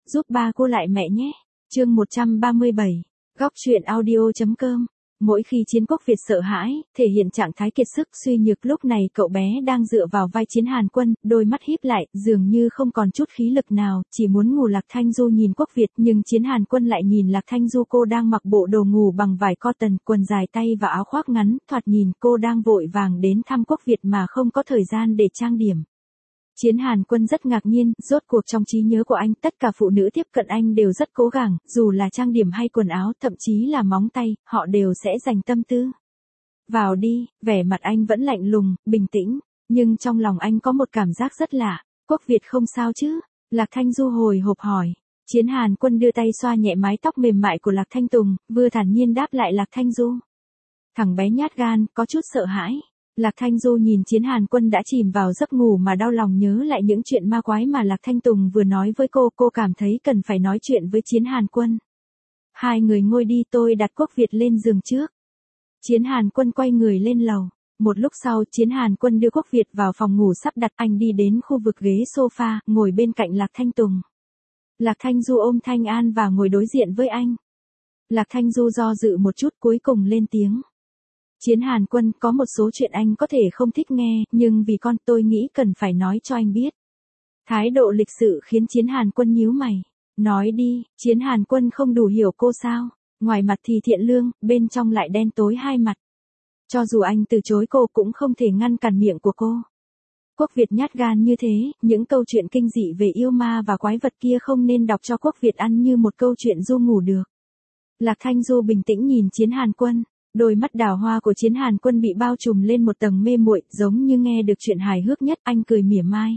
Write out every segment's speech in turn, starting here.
giúp ba cô lại mẹ nhé. Chương 137. Góc truyện audio.com. Mỗi khi Chiến Quốc Việt sợ hãi, thể hiện trạng thái kiệt sức suy nhược, lúc này cậu bé đang dựa vào vai Chiến Hàn Quân, đôi mắt híp lại, dường như không còn chút khí lực nào, chỉ muốn ngủ. Lạc Thanh Du nhìn Quốc Việt, nhưng Chiến Hàn Quân lại nhìn Lạc Thanh Du. Cô đang mặc bộ đồ ngủ bằng vải cotton, quần dài tay và áo khoác ngắn, thoạt nhìn cô đang vội vàng đến thăm Quốc Việt mà không có thời gian để trang điểm. Chiến Hàn Quân rất ngạc nhiên, rốt cuộc trong trí nhớ của anh, tất cả phụ nữ tiếp cận anh đều rất cố gắng, dù là trang điểm hay quần áo, thậm chí là móng tay, họ đều sẽ dành tâm tư. Vào đi, vẻ mặt anh vẫn lạnh lùng, bình tĩnh, nhưng trong lòng anh có một cảm giác rất lạ. Quốc Việt không sao chứ? Lạc Thanh Du hồi hộp hỏi. Chiến Hàn Quân đưa tay xoa nhẹ mái tóc mềm mại của Lạc Thanh Tùng, vừa thản nhiên đáp lại Lạc Thanh Du. Thằng bé nhát gan, có chút sợ hãi. Lạc Thanh Du nhìn Chiến Hàn Quân đã chìm vào giấc ngủ mà đau lòng nhớ lại những chuyện ma quái mà Lạc Thanh Tùng vừa nói với cô cảm thấy cần phải nói chuyện với Chiến Hàn Quân. Hai người ngồi đi, tôi đặt Quốc Việt lên giường trước. Chiến Hàn Quân quay người lên lầu. Một lúc sau, Chiến Hàn Quân đưa Quốc Việt vào phòng ngủ sắp đặt, anh đi đến khu vực ghế sofa, ngồi bên cạnh Lạc Thanh Tùng. Lạc Thanh Du ôm Thanh An và ngồi đối diện với anh. Lạc Thanh Du do dự một chút cuối cùng lên tiếng. Chiến Hàn Quân, có một số chuyện anh có thể không thích nghe, nhưng vì con tôi nghĩ cần phải nói cho anh biết. Thái độ lịch sự khiến Chiến Hàn Quân nhíu mày. Nói đi. Chiến Hàn Quân không đủ hiểu cô sao? Ngoài mặt thì thiện lương, bên trong lại đen tối hai mặt. Cho dù anh từ chối cô cũng không thể ngăn cản miệng của cô. Quốc Việt nhát gan như thế, những câu chuyện kinh dị về yêu ma và quái vật kia không nên đọc cho Quốc Việt ăn như một câu chuyện du ngủ được. Lạc Thanh Du bình tĩnh nhìn Chiến Hàn Quân. Đôi mắt đào hoa của Chiến Hàn Quân bị bao trùm lên một tầng mê muội, giống như nghe được chuyện hài hước nhất. Anh cười mỉa mai.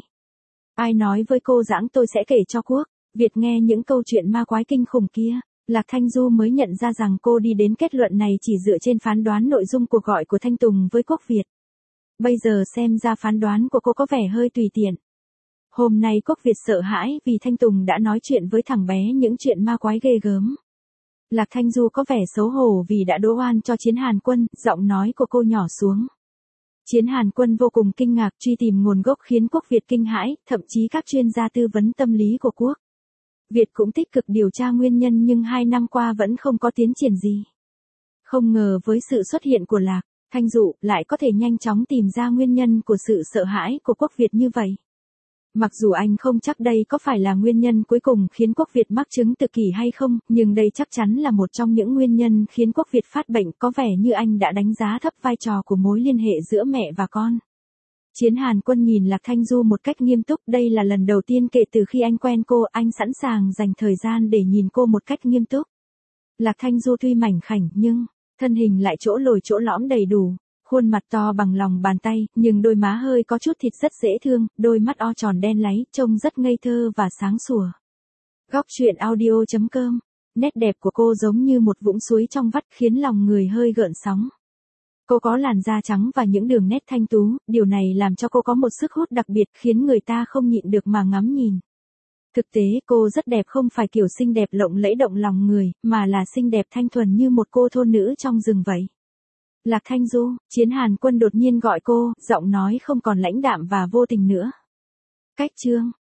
Ai nói với cô giãng tôi sẽ kể cho Quốc Việt nghe những câu chuyện ma quái kinh khủng kia. Lạc Thanh Du mới nhận ra rằng cô đi đến kết luận này chỉ dựa trên phán đoán nội dung cuộc gọi của Thanh Tùng với Quốc Việt. Bây giờ xem ra phán đoán của cô có vẻ hơi tùy tiện. Hôm nay Quốc Việt sợ hãi vì Thanh Tùng đã nói chuyện với thằng bé những chuyện ma quái ghê gớm. Lạc Thanh Du có vẻ xấu hổ vì đã đổ oan cho Chiến Hàn Quân, giọng nói của cô nhỏ xuống. Chiến Hàn Quân vô cùng kinh ngạc, truy tìm nguồn gốc khiến Quốc Việt kinh hãi, thậm chí các chuyên gia tư vấn tâm lý của Quốc Việt cũng tích cực điều tra nguyên nhân, nhưng 2 năm qua vẫn không có tiến triển gì. Không ngờ với sự xuất hiện của Lạc Thanh Du lại có thể nhanh chóng tìm ra nguyên nhân của sự sợ hãi của Quốc Việt như vậy. Mặc dù anh không chắc đây có phải là nguyên nhân cuối cùng khiến Quốc Việt mắc chứng tự kỷ hay không, nhưng đây chắc chắn là một trong những nguyên nhân khiến Quốc Việt phát bệnh. Có vẻ như anh đã đánh giá thấp vai trò của mối liên hệ giữa mẹ và con. Chiến Hàn Quân nhìn Lạc Thanh Du một cách nghiêm túc, đây là lần đầu tiên kể từ khi anh quen cô, anh sẵn sàng dành thời gian để nhìn cô một cách nghiêm túc. Lạc Thanh Du tuy mảnh khảnh nhưng thân hình lại chỗ lồi chỗ lõm đầy đủ. Khuôn mặt to bằng lòng bàn tay, nhưng đôi má hơi có chút thịt rất dễ thương, đôi mắt o tròn đen láy, trông rất ngây thơ và sáng sủa. Góc truyện audio.com. Nét đẹp của cô giống như một vũng suối trong vắt khiến lòng người hơi gợn sóng. Cô có làn da trắng và những đường nét thanh tú, điều này làm cho cô có một sức hút đặc biệt khiến người ta không nhịn được mà ngắm nhìn. Thực tế cô rất đẹp, không phải kiểu xinh đẹp lộng lẫy động lòng người, mà là xinh đẹp thanh thuần như một cô thôn nữ trong rừng vậy. Lạc Thanh Du, Chiến Hàn Quân đột nhiên gọi cô, giọng nói không còn lãnh đạm và vô tình nữa. Cách chương